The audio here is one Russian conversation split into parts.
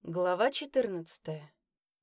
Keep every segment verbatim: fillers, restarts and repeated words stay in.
Глава четырнадцатая.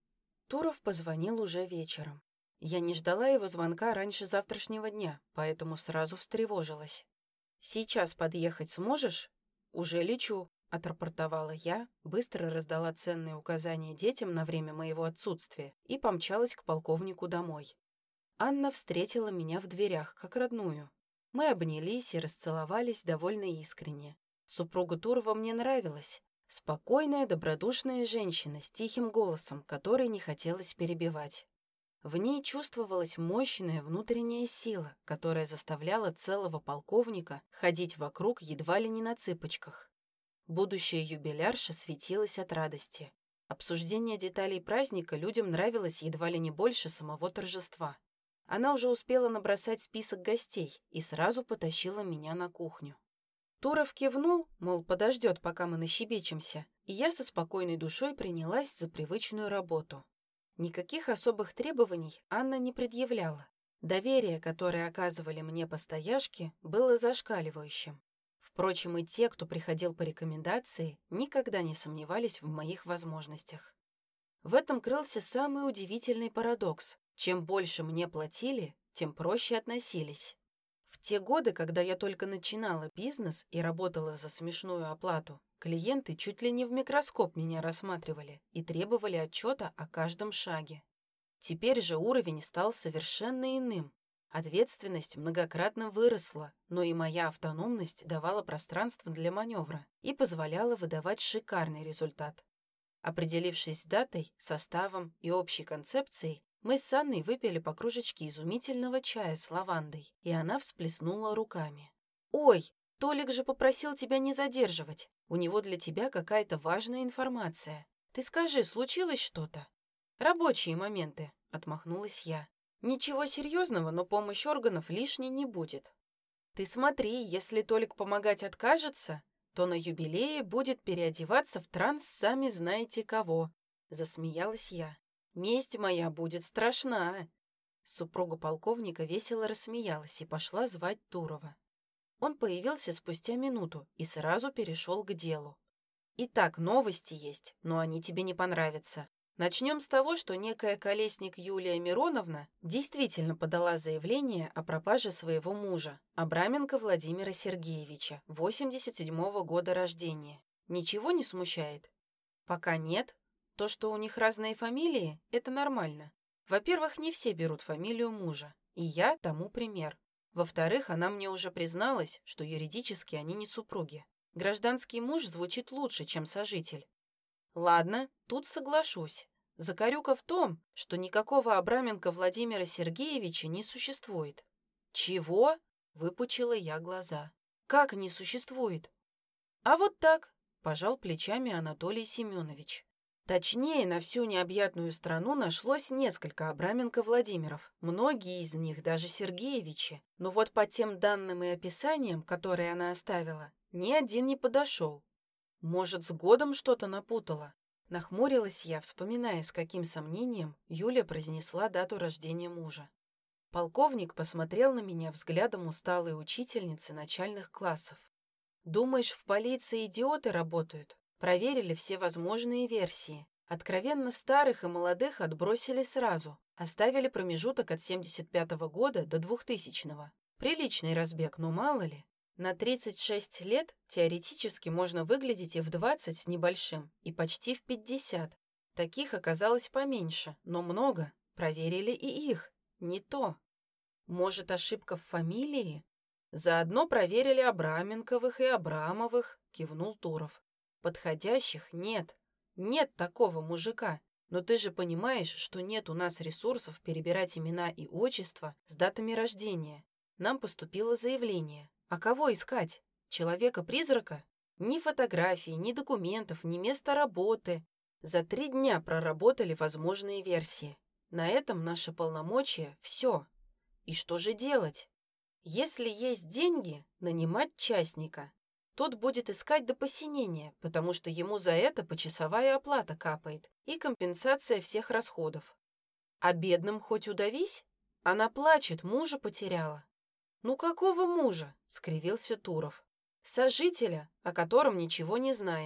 Туров позвонил уже вечером. Я не ждала его звонка раньше завтрашнего дня, поэтому сразу встревожилась. «Сейчас подъехать сможешь?» «Уже лечу», — отрапортовала я, быстро раздала ценные указания детям на время моего отсутствия и помчалась к полковнику домой. Анна встретила меня в дверях, как родную. Мы обнялись и расцеловались довольно искренне. Супруга Турова мне нравилась. Спокойная, добродушная женщина с тихим голосом, который не хотелось перебивать. В ней чувствовалась мощная внутренняя сила, которая заставляла целого полковника ходить вокруг едва ли не на цыпочках. Будущая юбилярша светилась от радости. Обсуждение деталей праздника людям нравилось едва ли не больше самого торжества. Она уже успела набросать список гостей и сразу потащила меня на кухню. Туров кивнул, мол, подождет, пока мы нащебечемся, и я со спокойной душой принялась за привычную работу. Никаких особых требований Анна не предъявляла. Доверие, которое оказывали мне постояшки, было зашкаливающим. Впрочем, и те, кто приходил по рекомендации, никогда не сомневались в моих возможностях. В этом крылся самый удивительный парадокс. Чем больше мне платили, тем проще относились. В те годы, когда я только начинала бизнес и работала за смешную оплату, клиенты чуть ли не в микроскоп меня рассматривали и требовали отчета о каждом шаге. Теперь же уровень стал совершенно иным. Ответственность многократно выросла, но и моя автономность давала пространство для маневра и позволяла выдавать шикарный результат. Определившись с датой, составом и общей концепцией, мы с Анной выпили по кружечке изумительного чая с лавандой, и она всплеснула руками. «Ой, Толик же попросил тебя не задерживать. У него для тебя какая-то важная информация. Ты скажи, случилось что-то?» «Рабочие моменты», — отмахнулась я. «Ничего серьезного, но помощь органов лишней не будет. Ты смотри, если Толик помогать откажется, то на юбилее будет переодеваться в транс сами знаете кого», — засмеялась я. «Месть моя будет страшна». Супруга полковника весело рассмеялась и пошла звать Турова. Он появился спустя минуту и сразу перешел к делу. «Итак, новости есть, но они тебе не понравятся. Начнем с того, что некая колесник Юлия Мироновна действительно подала заявление о пропаже своего мужа, Абраменко Владимира Сергеевича, восемьдесят седьмого года рождения. Ничего не смущает?» «Пока нет. То, что у них разные фамилии, это нормально. Во-первых, не все берут фамилию мужа, и я тому пример. Во-вторых, она мне уже призналась, что юридически они не супруги. Гражданский муж звучит лучше, чем сожитель. Ладно, тут соглашусь. Закорюка в том, что никакого Абраменко Владимира Сергеевича не существует». «Чего?» — выпучила я глаза. «Как не существует?» «А вот так», — пожал плечами Анатолий Семенович. Точнее, на всю необъятную страну нашлось несколько Абраменко Владимиров, многие из них даже Сергеевичи, но вот по тем данным и описаниям, которые она оставила, ни один не подошел. Может, с годом что-то напутала? Нахмурилась я, вспоминая, с каким сомнением Юля произнесла дату рождения мужа. Полковник посмотрел на меня взглядом усталой учительницы начальных классов. «Думаешь, в полиции идиоты работают? Проверили все возможные версии. Откровенно старых и молодых отбросили сразу. Оставили промежуток от семьдесят пятого года до двухтысячного. Приличный разбег, но мало ли. На тридцать шесть лет теоретически можно выглядеть и в двадцать с небольшим, и почти в пятьдесят. Таких оказалось поменьше, но много. Проверили и их. Не то. Может, ошибка в фамилии? Заодно проверили Абраменковых и Абрамовых», — кивнул Туров. «Подходящих нет. Нет такого мужика. Но ты же понимаешь, что нет у нас ресурсов перебирать имена и отчества с датами рождения. Нам поступило заявление. А кого искать? Человека-призрака? Ни фотографий, ни документов, ни места работы. За три дня проработали возможные версии. На этом наши полномочия — все. И что же делать? Если есть деньги, нанимать частника. Тот будет искать до посинения, потому что ему за это почасовая оплата капает и компенсация всех расходов. А бедным хоть удавись? Она плачет, мужа потеряла». «Ну какого мужа?» — скривился Туров. «Сожителя, о котором ничего не знает.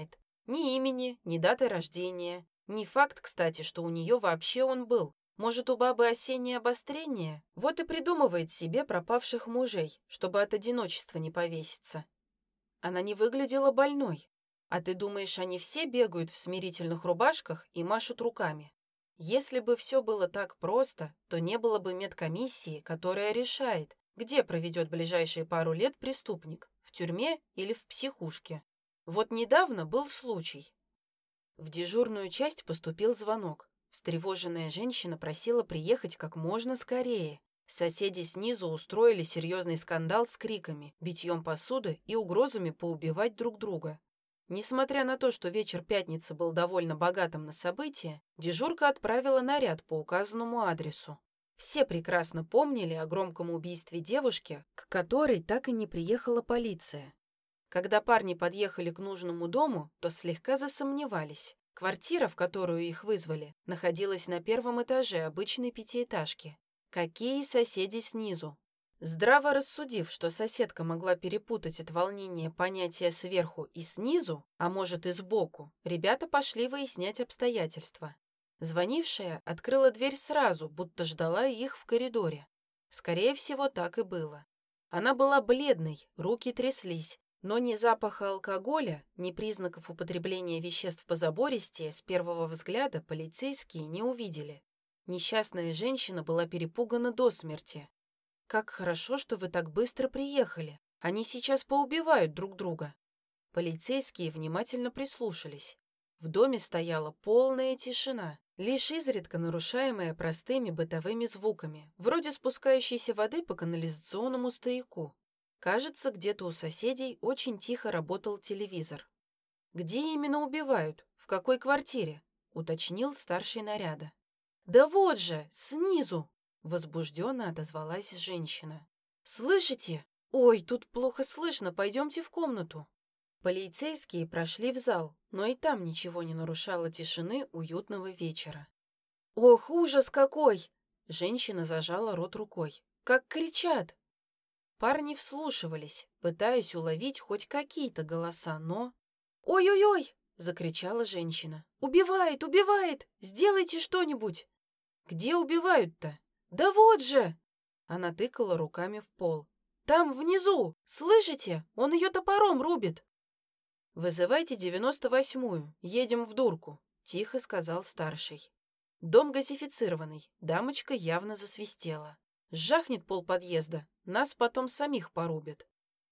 Ни имени, ни даты рождения. Не факт, кстати, что у нее вообще он был. Может, у бабы осеннее обострение? Вот и придумывает себе пропавших мужей, чтобы от одиночества не повеситься. Она не выглядела больной. А ты думаешь, они все бегают в смирительных рубашках и машут руками? Если бы все было так просто, то не было бы медкомиссии, которая решает, где проведет ближайшие пару лет преступник, в тюрьме или в психушке. Вот недавно был случай. В дежурную часть поступил звонок. Встревоженная женщина просила приехать как можно скорее. Соседи снизу устроили серьезный скандал с криками, битьем посуды и угрозами поубивать друг друга. Несмотря на то, что вечер пятницы был довольно богатым на события, дежурка отправила наряд по указанному адресу. Все прекрасно помнили о громком убийстве девушки, к которой так и не приехала полиция. Когда парни подъехали к нужному дому, то слегка засомневались. Квартира, в которую их вызвали, находилась на первом этаже обычной пятиэтажки. Какие соседи снизу? Здраво рассудив, что соседка могла перепутать от волнения понятия сверху и снизу, а может и сбоку, ребята пошли выяснять обстоятельства. Звонившая открыла дверь сразу, будто ждала их в коридоре. Скорее всего, так и было. Она была бледной, руки тряслись, но ни запаха алкоголя, ни признаков употребления веществ позабористее с первого взгляда полицейские не увидели. Несчастная женщина была перепугана до смерти. «Как хорошо, что вы так быстро приехали. Они сейчас поубивают друг друга». Полицейские внимательно прислушались. В доме стояла полная тишина, лишь изредка нарушаемая простыми бытовыми звуками, вроде спускающейся воды по канализационному стояку. Кажется, где-то у соседей очень тихо работал телевизор. «Где именно убивают? В какой квартире?» — уточнил старший наряда. «Да вот же, снизу!» — возбужденно отозвалась женщина. «Слышите? Ой, тут плохо слышно, пойдемте в комнату». Полицейские прошли в зал, но и там ничего не нарушало тишины уютного вечера. «Ох, ужас какой!» — женщина зажала рот рукой. «Как кричат!» Парни вслушивались, пытаясь уловить хоть какие-то голоса, но... «Ой-ой-ой!» — закричала женщина. «Убивает, убивает! Сделайте что-нибудь!» «Где убивают-то?» «Да вот же!» Она тыкала руками в пол. «Там, внизу! Слышите? Он ее топором рубит!» «Вызывайте девяносто восьмую, едем в дурку», — тихо сказал старший. Дом газифицированный, дамочка явно засвистела. Жахнет пол подъезда, нас потом самих порубят.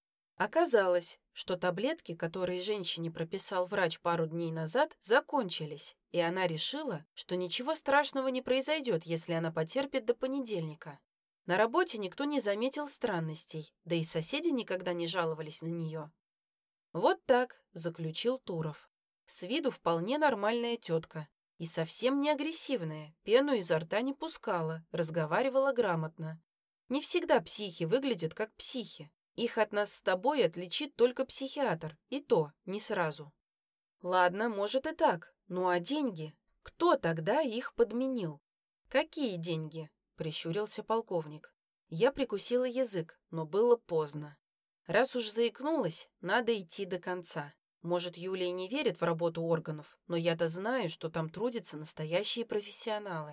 Оказалось, что таблетки, которые женщине прописал врач пару дней назад, закончились, и она решила, что ничего страшного не произойдет, если она потерпит до понедельника. На работе никто не заметил странностей, да и соседи никогда не жаловались на нее. «Вот так», — заключил Туров. «С виду вполне нормальная тетка. И совсем не агрессивная, пену изо рта не пускала, разговаривала грамотно. Не всегда психи выглядят как психи. Их от нас с тобой отличит только психиатр, и то не сразу». «Ладно, может и так. Ну а деньги? Кто тогда их подменил?» «Какие деньги?» — прищурился полковник. Я прикусила язык, но было поздно. Раз уж заикнулась, надо идти до конца. Может, Юлия не верит в работу органов, но я-то знаю, что там трудятся настоящие профессионалы.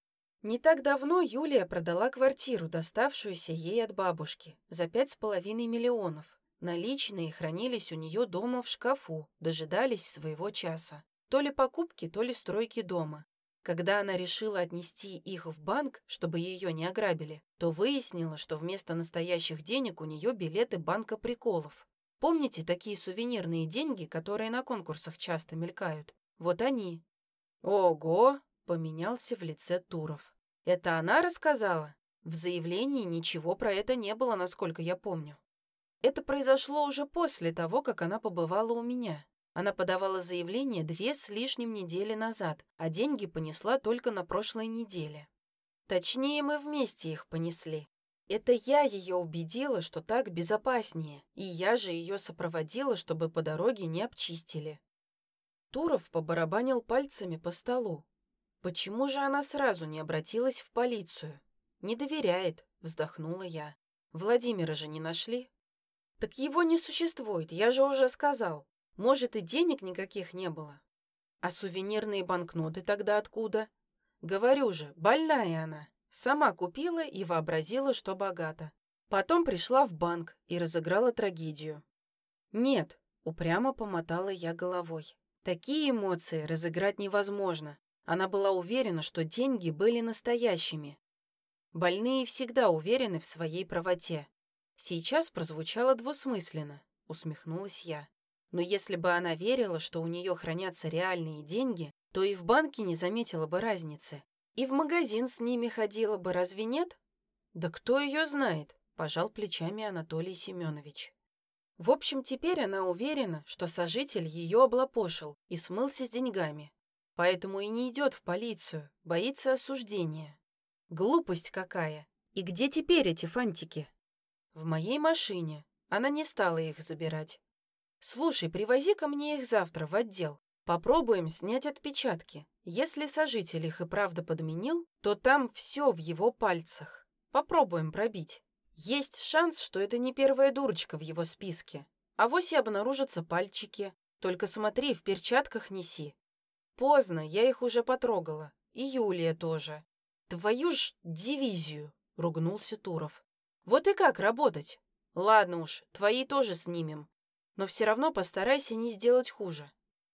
Не так давно Юлия продала квартиру, доставшуюся ей от бабушки, за пять с половиной миллионов. Наличные хранились у нее дома в шкафу, дожидались своего часа. То ли покупки, то ли стройки дома. Когда она решила отнести их в банк, чтобы ее не ограбили, то выяснила, что вместо настоящих денег у нее билеты банка приколов. Помните такие сувенирные деньги, которые на конкурсах часто мелькают? Вот они. Ого! Поменялся в лице Туров. Это она рассказала? В заявлении ничего про это не было, насколько я помню. Это произошло уже после того, как она побывала у меня. Она подавала заявление две с лишним недели назад, а деньги понесла только на прошлой неделе. Точнее, мы вместе их понесли. Это я ее убедила, что так безопаснее, и я же ее сопроводила, чтобы по дороге не обчистили. Туров побарабанил пальцами по столу. Почему же она сразу не обратилась в полицию? Не доверяет, вздохнула я. Владимира же не нашли? Так его не существует, я же уже сказал. Может, и денег никаких не было? А сувенирные банкноты тогда откуда? Говорю же, больная она. Сама купила и вообразила, что богата. Потом пришла в банк и разыграла трагедию. Нет, упрямо помотала я головой. Такие эмоции разыграть невозможно. Она была уверена, что деньги были настоящими. Больные всегда уверены в своей правоте. Сейчас прозвучало двусмысленно, усмехнулась я. Но если бы она верила, что у нее хранятся реальные деньги, то и в банке не заметила бы разницы. И в магазин с ними ходила бы, разве нет? Да кто ее знает, пожал плечами Анатолий Семенович. В общем, теперь она уверена, что сожитель ее облапошил и смылся с деньгами. Поэтому и не идет в полицию, боится осуждения. Глупость какая! И где теперь эти фантики? В моей машине. Она не стала их забирать. Слушай, привози-ка мне их завтра в отдел. Попробуем снять отпечатки. Если сожитель их и правда подменил, то там все в его пальцах. Попробуем пробить. Есть шанс, что это не первая дурочка в его списке. Авось и обнаружатся пальчики. Только смотри, в перчатках неси. Поздно, я их уже потрогала. И Юлия тоже. Твою ж дивизию, ругнулся Туров. Вот и как работать? Ладно уж, твои тоже снимем. Но все равно постарайся не сделать хуже.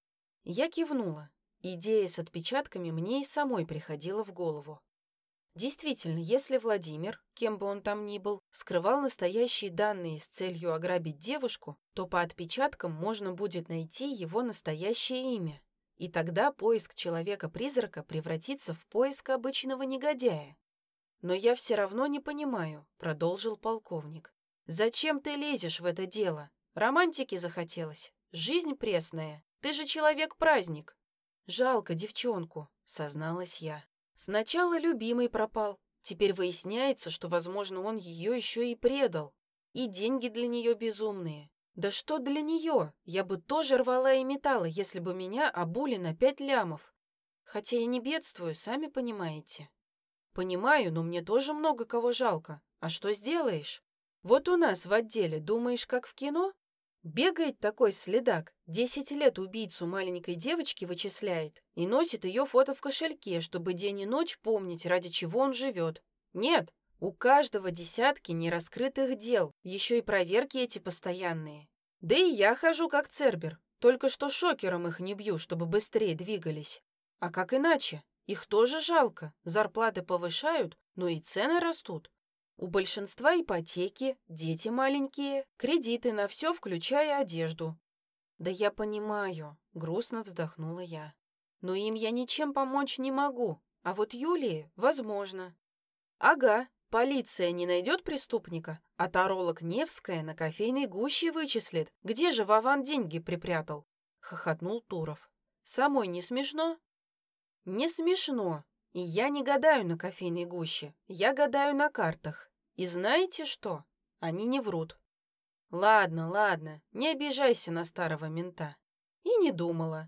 Я кивнула. Идея с отпечатками мне и самой приходила в голову. Действительно, если Владимир, кем бы он там ни был, скрывал настоящие данные с целью ограбить девушку, то по отпечаткам можно будет найти его настоящее имя. И тогда поиск человека-призрака превратится в поиск обычного негодяя. «Но я все равно не понимаю», — продолжил полковник. «Зачем ты лезешь в это дело? Романтики захотелось. Жизнь пресная. Ты же человек-праздник». «Жалко девчонку», — созналась я. «Сначала любимый пропал. Теперь выясняется, что, возможно, он ее еще и предал. И деньги для нее безумные. Да что для нее? Я бы тоже рвала и металла, если бы меня обули на пять лямов. Хотя я не бедствую, сами понимаете». «Понимаю, но мне тоже много кого жалко. А что сделаешь? Вот у нас в отделе, думаешь, как в кино? Бегает такой следак, десять лет убийцу маленькой девочки вычисляет и носит ее фото в кошельке, чтобы день и ночь помнить, ради чего он живет. Нет, у каждого десятки нераскрытых дел, еще и проверки эти постоянные. Да и я хожу как цербер, только что шокером их не бью, чтобы быстрее двигались. А как иначе? Их тоже жалко, зарплаты повышают, но и цены растут. У большинства ипотеки, дети маленькие, кредиты на все, включая одежду. Да я понимаю, грустно вздохнула я. Но им я ничем помочь не могу, а вот Юлии возможно. Ага, полиция не найдет преступника, а таролог Невская на кофейной гуще вычислит, где же Вован деньги припрятал. Хохотнул Туров. Самой не смешно? Не смешно. И я не гадаю на кофейной гуще, я гадаю на картах. И знаете что? Они не врут. Ладно, ладно, не обижайся на старого мента. И не думала.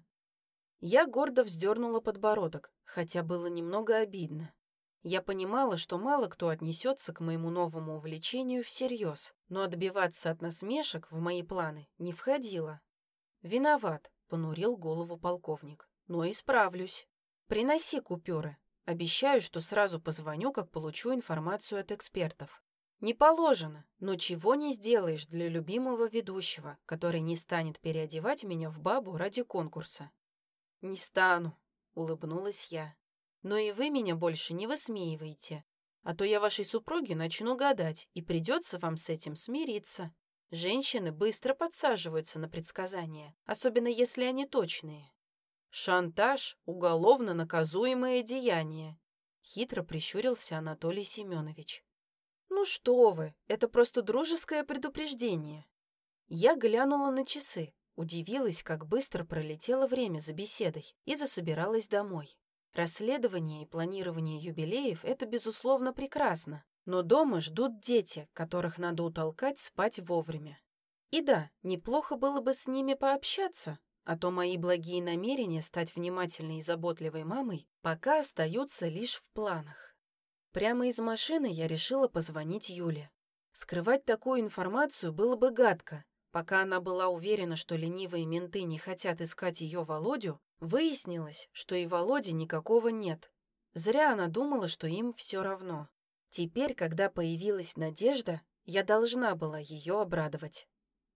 Я гордо вздернула подбородок, хотя было немного обидно. Я понимала, что мало кто отнесется к моему новому увлечению всерьез, но отбиваться от насмешек в мои планы не входило. «Виноват», — понурил голову полковник, — «но исправлюсь. Приноси купюры. Обещаю, что сразу позвоню, как получу информацию от экспертов. Не положено, но чего не сделаешь для любимого ведущего, который не станет переодевать меня в бабу ради конкурса». «Не стану», — улыбнулась я. «Но и вы меня больше не высмеивайте, а то я вашей супруге начну гадать, и придется вам с этим смириться. Женщины быстро подсаживаются на предсказания, особенно если они точные». «Шантаж — уголовно наказуемое деяние», — хитро прищурился Анатолий Семенович. «Ну что вы, это просто дружеское предупреждение». Я глянула на часы, удивилась, как быстро пролетело время за беседой, и засобиралась домой. Расследование и планирование юбилеев — это, безусловно, прекрасно, но дома ждут дети, которых надо утолкать спать вовремя. И да, неплохо было бы с ними пообщаться, а то мои благие намерения стать внимательной и заботливой мамой пока остаются лишь в планах. Прямо из машины я решила позвонить Юле. Скрывать такую информацию было бы гадко, Пока она была уверена, что ленивые менты не хотят искать ее Володю, выяснилось, что и Володи никакого нет. Зря она думала, что им все равно. Теперь, когда появилась надежда, я должна была ее обрадовать.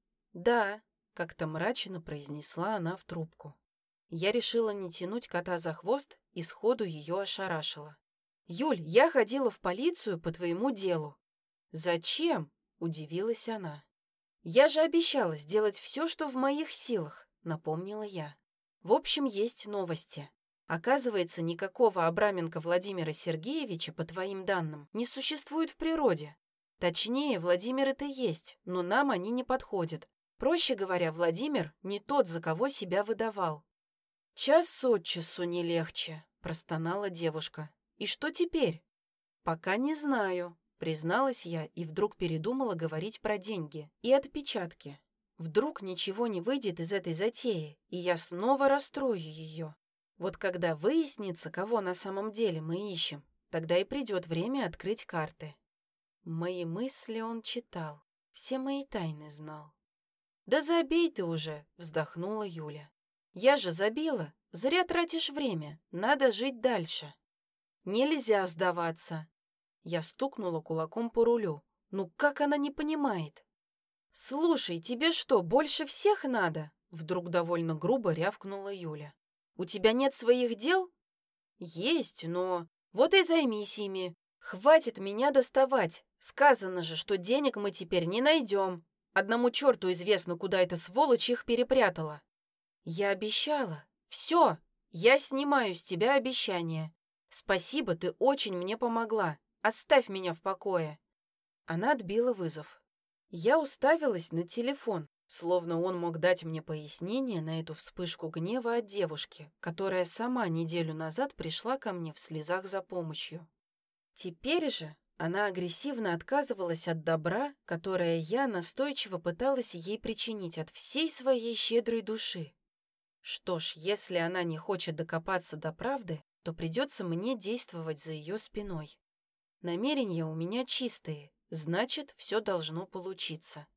«Да», — как-то мрачно произнесла она в трубку. Я решила не тянуть кота за хвост и сходу ее ошарашила. «Юль, я ходила в полицию по твоему делу». «Зачем?» — удивилась она. «Я же обещала сделать все, что в моих силах», — напомнила я. «В общем, есть новости. Оказывается, никакого Абраменко Владимира Сергеевича, по твоим данным, не существует в природе. Точнее, Владимир-то есть, но нам они не подходят. Проще говоря, Владимир не тот, за кого себя выдавал». «Час от часу не легче», — простонала девушка. «И что теперь?» «Пока не знаю», — призналась я и вдруг передумала говорить про деньги и отпечатки. Вдруг ничего не выйдет из этой затеи, и я снова расстрою ее. Вот когда выяснится, кого на самом деле мы ищем, тогда и придет время открыть карты. Мои мысли он читал, все мои тайны знал. «Да забей ты уже», — вздохнула Юля. «Я же забила. Зря тратишь время. Надо жить дальше». «Нельзя сдаваться». Я стукнула кулаком по рулю. Ну как она не понимает? «Слушай, тебе что, больше всех надо?» Вдруг довольно грубо рявкнула Юля. «У тебя нет своих дел?» «Есть, но...» «Вот и займись ими. Хватит меня доставать. Сказано же, что денег мы теперь не найдем. Одному черту известно, куда эта сволочь их перепрятала». «Я обещала. Все, я снимаю с тебя обещание. Спасибо, ты очень мне помогла. Оставь меня в покое». Она отбила вызов. Я уставилась на телефон, словно он мог дать мне пояснение на эту вспышку гнева от девушки, которая сама неделю назад пришла ко мне в слезах за помощью. Теперь же она агрессивно отказывалась от добра, которое я настойчиво пыталась ей причинить от всей своей щедрой души. Что ж, если она не хочет докопаться до правды, то придется мне действовать за ее спиной. Намерения у меня чистые, значит, все должно получиться.